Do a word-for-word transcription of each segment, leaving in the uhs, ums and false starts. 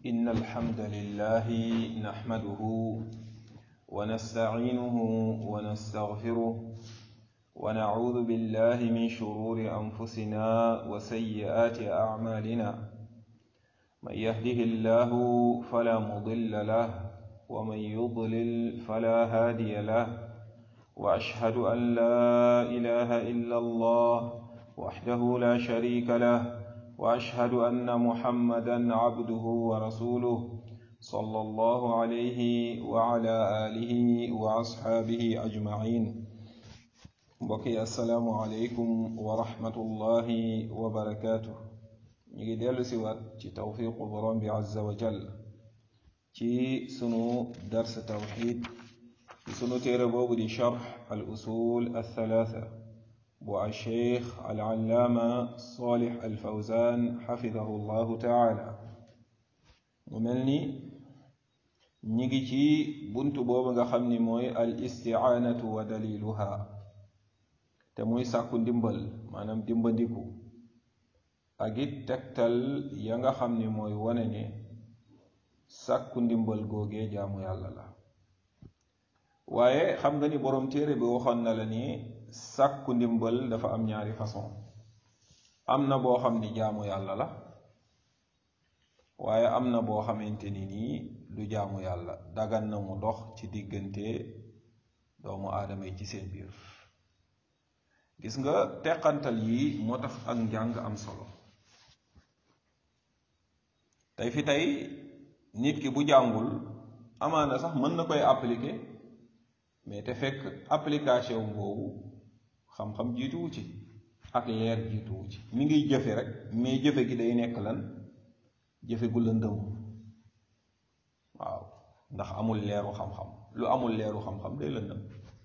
إن الحمد لله نحمده ونستعينه ونستغفره ونعوذ بالله من شرور أنفسنا وسيئات أعمالنا من يهده الله فلا مضل له ومن يضلل فلا هادي له وأشهد أن لا إله إلا الله وحده لا شريك له وأشهد أن محمدا عبده ورسوله صلى الله عليه وعلى آله وأصحابه أجمعين. بقي السلام عليكم ورحمة الله وبركاته. نيجي ديالو سيوات تي توفيق برام عز وجل تي سنو درس توحيد سنو تيربو دي شرح الأصول الثلاثة بو الشيخ العلامة صالح الفوزان حفظه الله تعالى. وملني نيجي تي بنتو بوبا خمني موي الاستعانة ودليلها تموي ساكو ديمبل مانام ديمبنديكو اجيت تكتل ياغا خمني موي وناني ساكو ديمبل غوغي جامو يالا لا waaye xam nga ni borom téere bi waxoon na la ni sàkku ndimbal dafa am ñaari façon am na boo xam ni jaamu yàlla la waaye am na boo xamante ni nii du jaamu yàlla dagan na mu dox ci diggante doomu aadama yi ci seen biir. gis nga teqantal yi moo tax ak njàng am solo. tey fi tey nit ki bu jàngul amaana sax mën na koy appliquer mais te fekk application boobu xam-xam jiituwu ci ak leer jiituwu ci mi ngi jëfe rek mais jëfe gi day nekk lan jëfe gu lëndëm waaw ndax amul leeru xam-xam lu amul leeru xam-xam day lëndëm.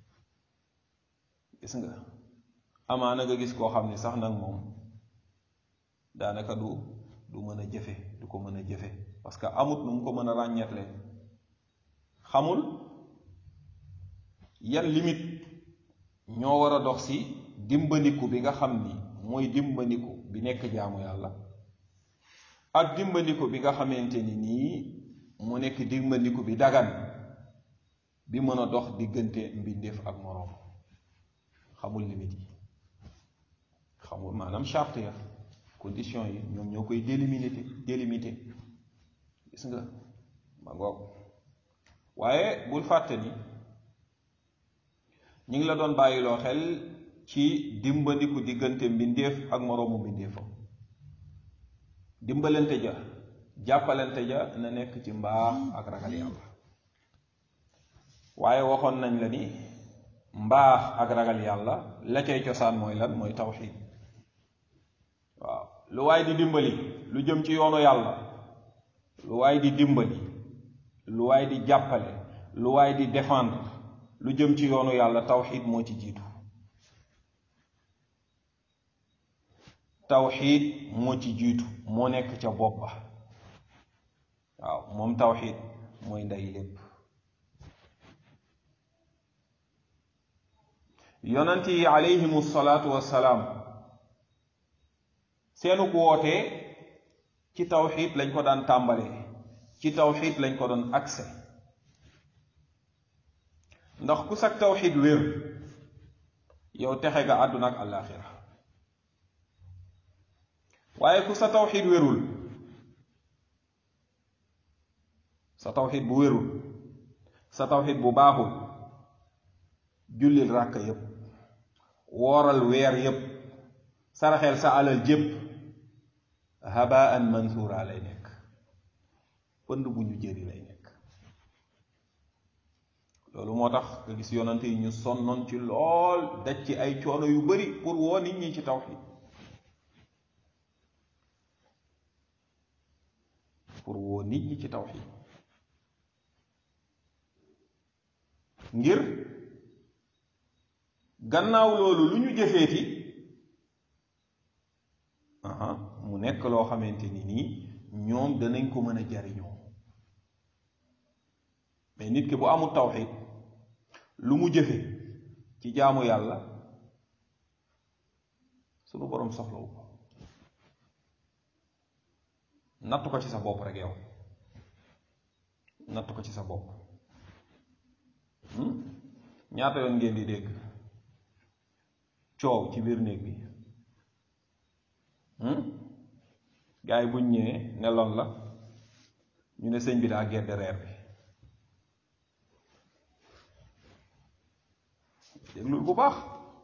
gis nga amaana nga gis koo xam ni sax nag moom daanaka du du mën a jëfe du ko mën a jëfe parce que amut nu mu ko mën a ràññeetle xamul yan limite ñoo war a dox si dimbandiku bi nga xam ni mooy dimbandiku bi nekk jaamu yàlla ak dimbandiku bi nga xamante ni nii mu nekk dimbandiku bi dagan bi mën a dox diggante mbindeef ak moroom xamul limite yi xamul maanaam charte ya condition yi ñoom ñoo koy délimité délimité gis nga ma ngoog waaye bul fàtte ni ñu ngi la doon bàyyiloo xel ci dimbandiku diggante mbindeef ak moroomu mbindeefam dimbalante ja jàppalante ja na nekk ci mbaax ak ragal yàlla. waaye waxoon nañ la ni mbaax ak ragal yàlla la cay cosaan mooy lan mooy tawxiid. waaw lu waay di dimbali lu jëm ci yoonu yàlla lu waay di dimbali lu waay di jàppale lu waay di défendre lu jëm ci yoonu yàlla tawxiid moo ci jiitu. tawxiid moo ci jiitu moo nekk ca bopp ba waaw moom tawxiid mooy ndey lépp. yonent yi alayhimu salaatu wassalaam seenu wootee ci tawxiid lañ ko daan tàmbalee ci tawxiid lañ ko doon accès ndax ku sag tawxiid wér yow texe nga àdduna ak àllaaxira waaye ku sa tawxiid wérul sa tawxiid bu wérul sa tawxiid bu baaxul jullil ràkk yépp wooral weer yépp saraxeel sa alal jépp habaan mansuura lay nekk pënd bu ñu jëri lay nekk. loolu moo tax nga gis yonante yi ñu sonnoon ci lool daj ci ay coono yu bari pour woo nit ñi ci tawxiid pour woo nit ñi ci tawxiid ngir gannaaw loolu lu ñu jëfeeti aha mu nekk loo xamante ni nii ñoom danañ ko mën a jariñoo. mais nit ki bu amul tawxiid lu mu jëfe ci jaamu yàlla sunu boroom soxlawu ko natt ko ci sa bopp rek yow natt ko ci sa bopp. ñaata yoon ngeen di dégg coow ci biir néeg bi gars yi buñ ñëwee ne loon la ñu ne sëñ bi daa gedd reer bi. déglul bu baax.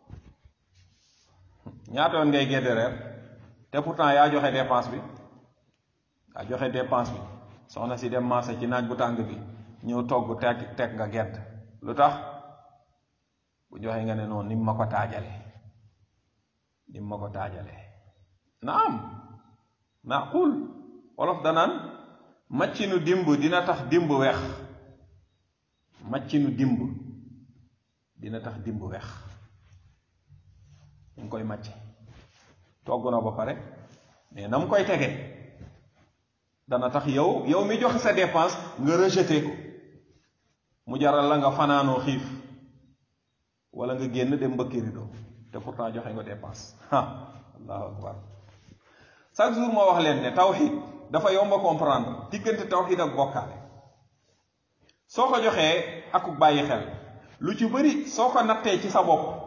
ñaata yoon ngay gedd reer te pourtant yaa joxe dépense bi yaa joxe dépense bi soxna si dem marché ci naaj bu tàng bi ñëw togg teg teg nga gedd lu tax bu joxe nga ne noonu ni mu ma ko taajale ni mu ma ko taajale naam maaqul wolof danaan maccinu dimb dina tax dimb weex maccinu dimb dina tax dimb weex ñu ngi koy màcc togg na ba pare mais na mu koy tege dana tax yow yow mi joxe sa dépense nga rejeté ko mu jaral la nga fanaanoo xiif wala nga génn dem mbëkki rido te pourtant joxe nga dépense ah allahu akbar. chaque jour moo wax leen ne tawxid dafa yomb a comprendre diggante tawxid ak bokkaale soo ko joxee akuk bàyyi xel lu ci bëri soo ko nattee ci sa bopp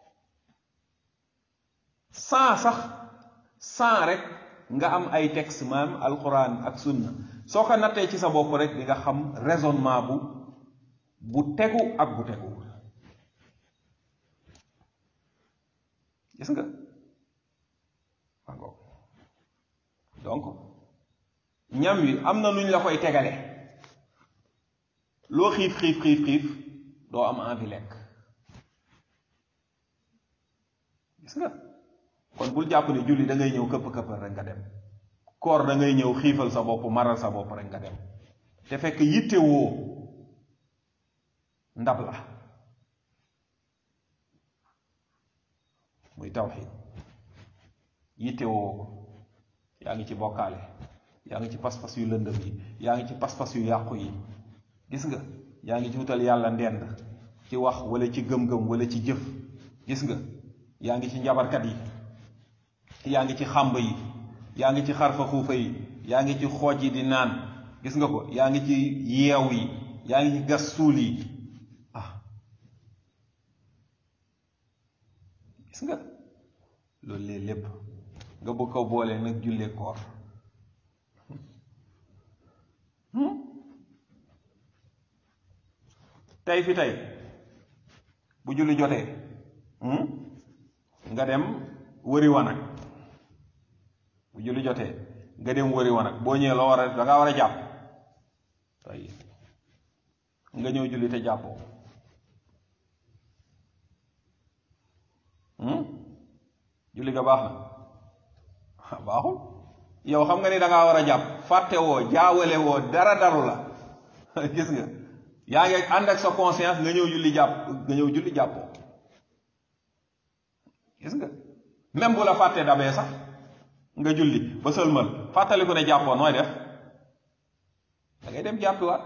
sans sax sans rek nga am ay texte maam alquran ak sunna soo ko nattee ci sa bopp rek di nga xam raisonnement bu bu tegu ak bu teguwul. gis nga donc ñam wi am na nuñ la koy tegale loo xiif xiif xiif xiif doo am envie lekk. gis nga kon bul jàpp ne julli da ngay ñëw këpp këppal rek nga dem koor da ngay ñëw xiifal sa bopp maral sa bopp rek nga dem te fekk yitte woo ndab la muy tawxiid yitte woo ko yaa ngi ci bokkaale yaa ngi ci pas-pas yu lëndëm yi yaa ngi ci pas-pas yu yàqu yi. gis nga yaa ngi ci wutal yàlla ndend ci wax wala ci gëm-gëm wala ci jëf. gis nga yaa ngi ci njabarkat yi yaa ngi ci xàmb yi yaa ngi ci xarfa xuufa yi yaa ngi ci xooj yi di naan. gis nga ko yaa ngi ci yeew yi yaa ngi ci gas suul yi ah gis nga loolu lee lépp nga bëgg ko boole nag jullee koor tey fi tey bu julli jotee nga dem wëri wanag bu julli jotee nga dem wëri wanag boo ñëwee loo war a da ngaa war a jàpp tey nga ñëw julli te jàppoo julli ga baax na baaxul yow xam nga ni da ngaa war a jàpp fàtte woo jaawale woo dara daru la gis nga yaa ngi ànd ak sa conscience nga ñëw julli jàpp nga ñëw julli jàppoo gis nga même bu la fàttee dabee sax nga julli ba sëlmal fàttaliku ne jàppoo nooy def da ngay dem jàppiwaat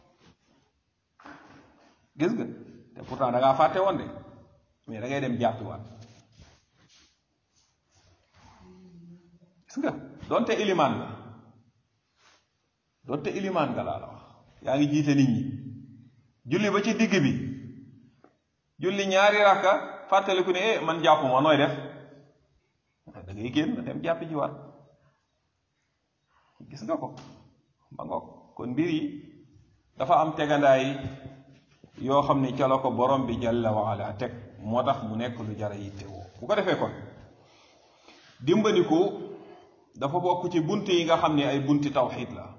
gis nga te pourtant da ngaa fàtte woon de mais da ngay dem jàppiwaat gis nga donte ilimaan nga donte ilimaan nga laa la wax yaa ngi jiite nit ñi julli ba ci digg bi julli ñaari rakka fàttaliku ne eh man jàppuma nooy def da ngay génn dem jàppi ji waat gis nga ko ba ngoog kon mbir yi dafa am tegandaay yoo xam ne ca la ko borom bi jalla wa ala teg moo tax mu nekk lu jara yitte woo bu ko defee kon dimbandiku dafa bokk ci bunt yi nga xam ne ay bunti tawxiid la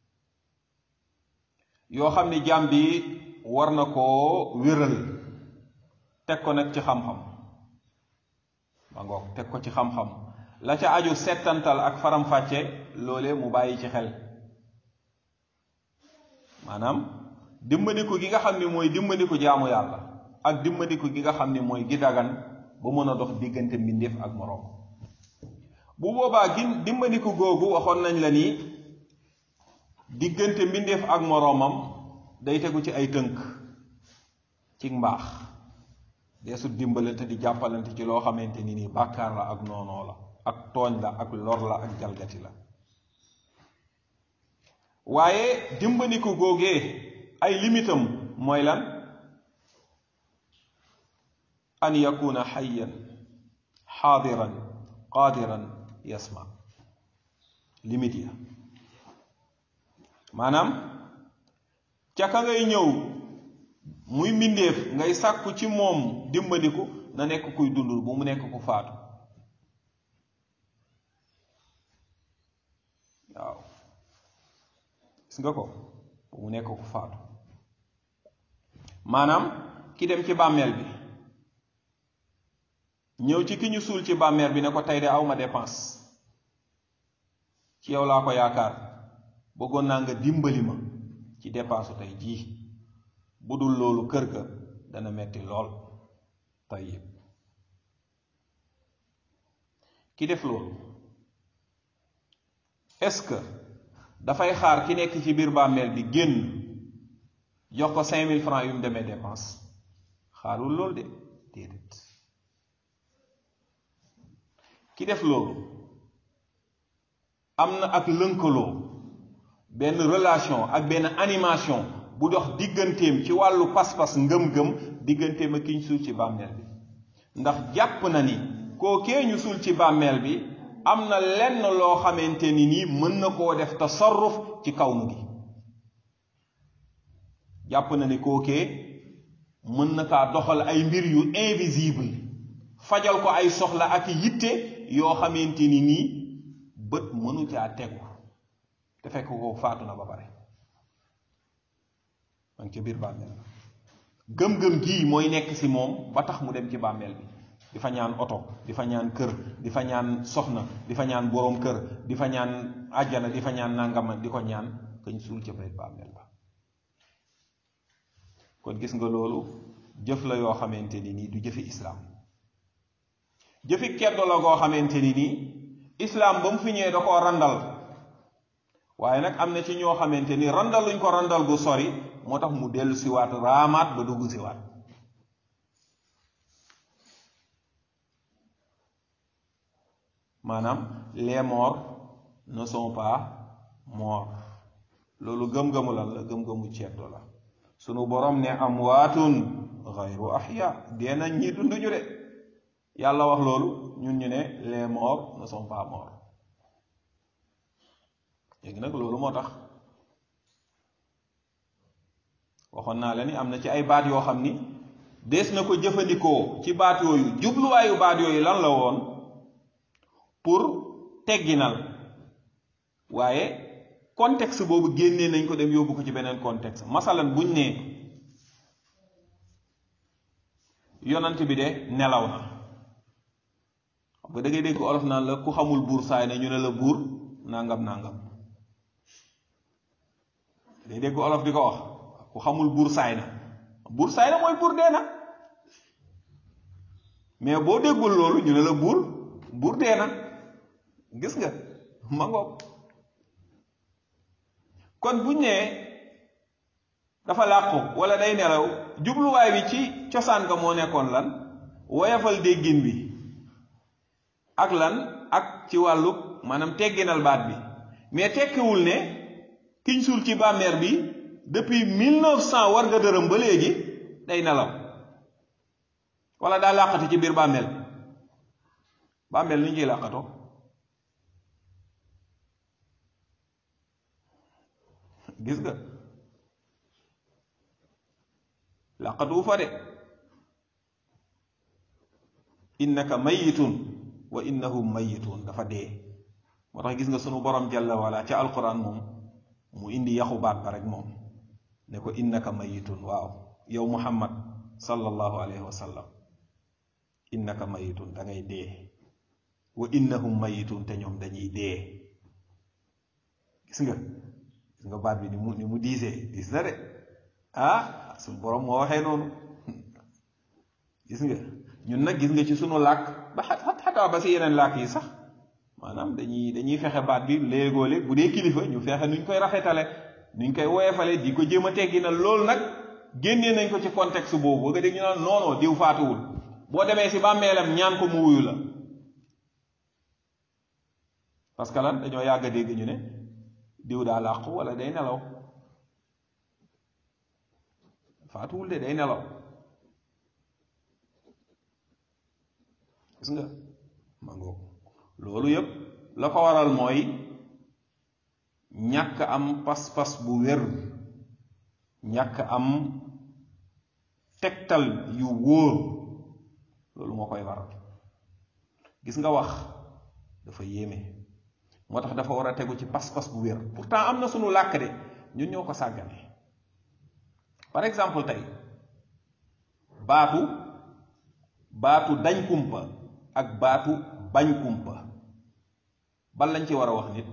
yoo xam ne jaam bi war na koo wéral teg ko nag ci xam-xam ba ngoog teg ko ci xam-xam la ca aju settantal ak faram-fàcce loole mu bàyyi ci xel maanaam dimbandiku gi nga xam ne mooy dimbandiku jaamu yàlla ak dimbandiku gi nga xam ne mooy gi dagan ba mën a dox diggante mbindeef ak moroom bu boobaa gi dimbandiku googu waxoon nañ la ni diggante mbindeef ak moroomam day tegu ci ay tënk ci mbaax deesut dimbalante di jàppalante ci loo xamante ni nii bàkkaar la ak noonoo la ak tooñ la ak lor la ak jalgati la waaye dimbandiku googee ay limitam mooy lan an yakuna xayyan xaadiran qaadiran yasma limite ya maanaam ca ka ngay ñëw muy mbindeef ngay sàkku ci moom dimbandiku na nekk kuy dund bu mu nekk ku faatu waaw gis nga ko bu mu nekk ku faatu maanaam ki dem ci bàmmeel bi ñëw ci ki ñu suul ci bàmmeel bi ne ko tey de aw ma dépense ci yow laa ko yaakaar bëggoon naa nga dimbali ma ci dépense tey jii bu dul loolu kër ga dana metti lool tayyib ki def loolu est-ce que dafay xaar ki nekk ci biir bàmmeel bi génn jox ko cinq mille francs yu mu demee dépense xaarul loolu de déedéet ki def loolu am na ak lënkaloo benn relation ak benn animation bu dox digganteem ci wàllu pas-pas ngëm-ngëm digganteem ak ki ñu suul ci bàmmeel bi ndax jàpp na ni kookee ñu suul ci bàmmeel bi am na lenn loo xamante ni nii mën na koo def tasarruf ci kawnu gi jàpp na ni kookee mën na kaa doxal ay mbir yu invisible fajal ko ay soxla ak yitte yoo xamante ni nii bët mënu caa tegu te fekk ko faatu na ba pare ma ngi ci biir bàmmeel gëm-gëm gii mooy nekk ci moom ba tax mu dem ci bàmmeel bi di fa ñaan oto di fa ñaan kër di fa ñaan soxna di fa ñaan boroom kër di fa ñaan àjjana di fa ñaan nangama di ko ñaan kañ suul ci biir bàmmeel ba kon gis nga loolu jëf la yoo xamante ni nii du jëfi islaam jëfi keddo la goo xamante ni nii islaam ba mu fi ñëwee da koo randal waaye nag am na ci ñoo xamante ni randaluñ ko randal gu sori moo tax mu dellu siwaat raamaat ba dugg siwaat maanaam les morts ne sont pas morts loolu gëm-gëmu lan la gëm-gëmu ceddo la sunu borom ne amwaatun gayru ahya dee nañ ñi dunduñu de yàlla wax loolu ñun ñu ne les morts ne sont pas morts léegi nag loolu moo tax waxoon naa la ni am na ci ay baat yoo xam ni dees na ko jëfandikoo ci baat yooyu jubluwaayu baat yooyu lan la woon pour tegginal waaye contexte boobu génnee nañ ko dem yóbbu ko ci beneen contexte masalan buñ ne yonant bi de nelaw na xam nga da ngay dégg olof naan la ku xamul buur saay na ñu ne la buur nangam nangam day dégg olof di ko wax ku xamul buur saay na buur saay na mooy buur dee na mais boo déggul loolu ñu ne la buur buur dee na gis nga ma ngoog kon buñ nee dafa làqu wala day nelaw jubluwaay bi ci cosaan ga moo nekkoon lan woyafal déggin bi ak lan ak ci wàllu maanaam tegginal baat bi mais tekkiwul ne kiñ suul ci bàmmeel bi depuis mille neuf cent war nga dërëm ba léegi day nelaw wala daa làqatu ci biir bàmmeel bàmmeel ni ñu ciy làqatoo gis nga làqatu fa de innaka mayitun wa innahum mayitun dafa dee moo tax gis nga sunu borom jalla wala ca alquran moom mu indi yaxu baat ba rek moom ne ko innaka mayitun waaw yow muhammad sallallahu alayhi wa sallam innaka mayitun da ngay dee wa innahum mayitun te ñoom dañuy dee gis nga gis nga baat bi ni mu ni mu diisee diis na de ah suñu borom moo waxee noonu gis nga ñun nag gis nga ci sunu làkk ba xataa ba si yeneen làkk yi sax maanaam dañuy dañuy fexe baat bi léegoo léeg bu dee kilifa ñu fexe nuñ koy rafetale nuñ koy woyefale di ko jéem a teggi na loolu nag génnee nañ ko ci contexte boobu nga dégg ñu naan non non diw faatuwul boo demee si bàmmeelam ñaan ko mu wuyu la parce que lan dañoo yàgg a dégg ñu ne diw daa làqu wala day nelaw, faatuwul de day nelaw. gis nga ma ngoog loolu yépp la ko waral mooy ñàkk am pas-pas bu wér, ñàkk am tegtal yu wóor, loolu moo koy waral. gis nga wax dafa yéeme, moo tax dafa war a tegu ci pas-pas bu wér. pourtant am na sunu làkk de ñun ñoo ko sàggane. par exemple tey baatu baatu dañ kumpa ak baatu bañ kumpa ban lañ ci war a wax nit?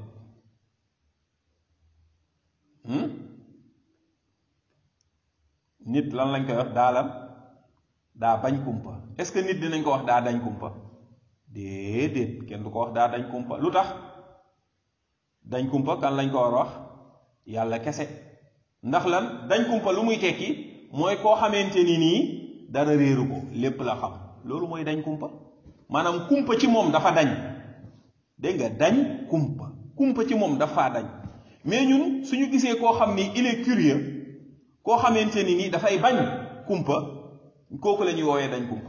nit lan lañ koy wax? daa lan? daa bañ kumpa. est-ce que nit dinañ ko wax daa dañ kumpa? déedéet, kenn du ko wax daa dañ kumpa. lu tax? dañ kumpa kan lañ ko war a wax? yàlla kese. ndax lan? dañ kumpa lu muy tekki mooy koo xamante ni nii dara réeru ko, lépp la xam. loolu mooy dañ kumpa. maanaam kumpa ci moom dafa dañ. dégg nga, dañ kumpa. kumpa ci moom dafa dañ. mais ñun suñu gisee koo xam ni il est curieux, koo xamante ni nii dafay bañ kumpa, kooku la ñuy woowee dañ kumpa.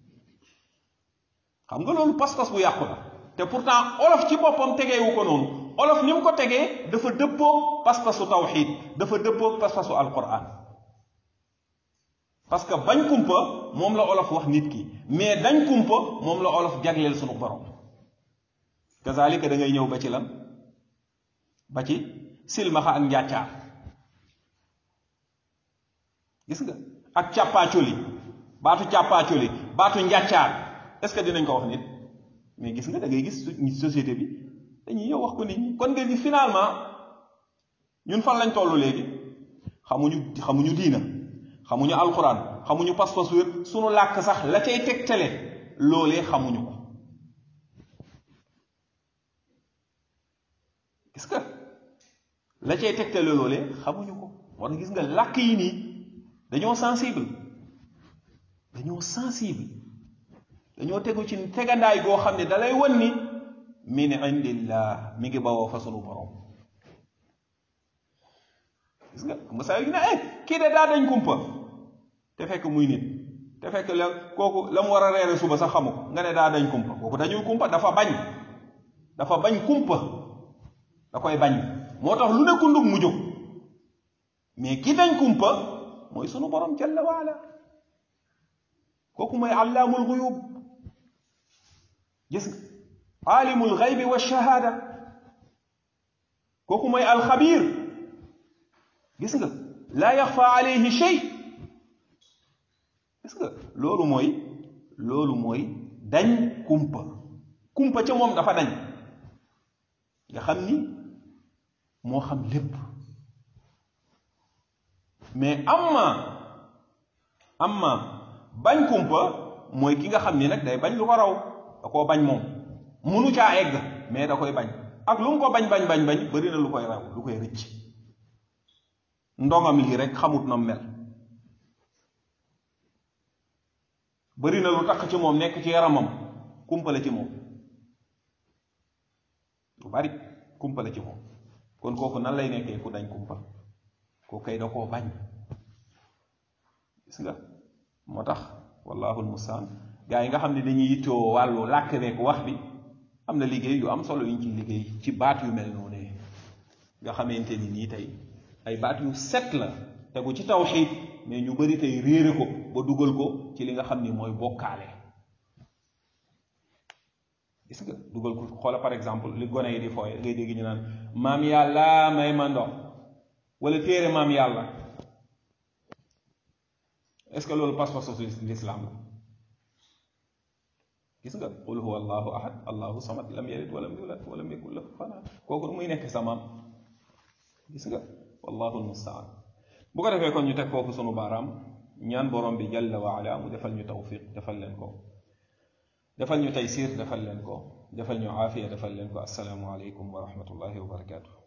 xam nga loolu pas-pas bu yàqu la. te pourtant olof ci boppam tegeewu ko noonu. olof ni mu ko tegee dafa dëppoog pas-pasu tawxiid, dafa dëppoog pas-pasu alquran. parce que bañ kumpa moom la olof wax nit ki, mais dañ kumpa moom la olof jagleel sunu borom. kazalika da ngay ñëw ba ci lan? ba ci silmaxa ak njàccaar. gis nga, ak càppaacoli, baatu càppaacoli, baatu njàccaar, est-ce que dinañ ko wax nit? mais gis nga, da ngay gis société bi dañuy ñëw wax ko nit ñi. kon nga di finalement ñun fan lañ tollu léegi? xamuñu xamuñu diina, xamuñu alxuraan, xamuñu pas-pas wér, sunu làkk sax la cay tegtale loolee xamuñu ko. gis nga la cay tegtale loolee xamuñu ko. moo tax gis nga làkk yi nii dañoo sensible, dañoo sensible, dañoo tegu ci tegandaay goo xam ne dalay wan ni min indillah, mi ngi bawoo fa sunu borom. gis nga xam nga saa yu ne eh kii de daa dañ kumpa, te fekk muy nit, te fekk la kooku la mu war a reere suba sax xamu ko, nga ne daa dañ kumpa. kooku dañuy kumpa, dafa bañ, dafa bañ kumpa, da koy bañ. moo tax lu ne kundug mu jóg. mais ki dañ kumpa mooy sunu borom jalla waala. kooku mooy allaamul guyub. gis nga aalimul xaybi wa shahaada, kooku mooy alxabiir. gis nga laa yaxfa alayhi shay. gis nga loolu mooy loolu mooy dañ kumpa. kumpa ca moom dafa dañ, nga xam ni moo xam lépp. mais amma amma bañ kumpa mooy ki nga xam ni nag day bañ lu ko raw, da koo bañ moom, munu caa egg mais da koy bañ. ak lu mu ko bañ bañ bañ bañ bari na lu koy raw, lu koy rëcc. ndongam lii rek xamut na mel, bari na lu takk ci moom nekk ci yaramam, kumpale ci moom, lu bari kumpale ci moom. kon kooku nan lay nekkee ku dañ kumpa? kooku kay da koo bañ. gis nga moo tax wallahu almustaan, gaa yi nga xam ne dañuy yittoo wàllu làkk beek wax bi, am na liggéey yu am solo yu ñu ciy liggéey ci baat yu mel noonu nga xamante ni nii tey ay baat yu set la tegu ci tawxiid, mais ñu bari tey réere ko ba dugal ko ci li nga xam ni mooy bokkaale. gis nga dugal ko, xoola par exemple li gone yi di fooye, ngay dégg ñu naan maam yàlla may ma ndox, wala téere maam yàlla. est-ce que loolu pas-pasu l'islam la? gis nga qul huwa allahu ahad allahu samad lam yalid walam yulad walam yakun lahu kufuwan ahad. kooku muy nekk sa maam. gis nga wallahu almustaan. bu ko defee kon ñu teg foofu sunu baaraam, ñaan borom bi jalla wa ala mu defal ñu tawfiq, defal leen ko, defal ñu taysir, defal leen ko, defal ñu aafiya, defal leen ko. assalaamu aleykum wa rahmatullahi wa barakatuh.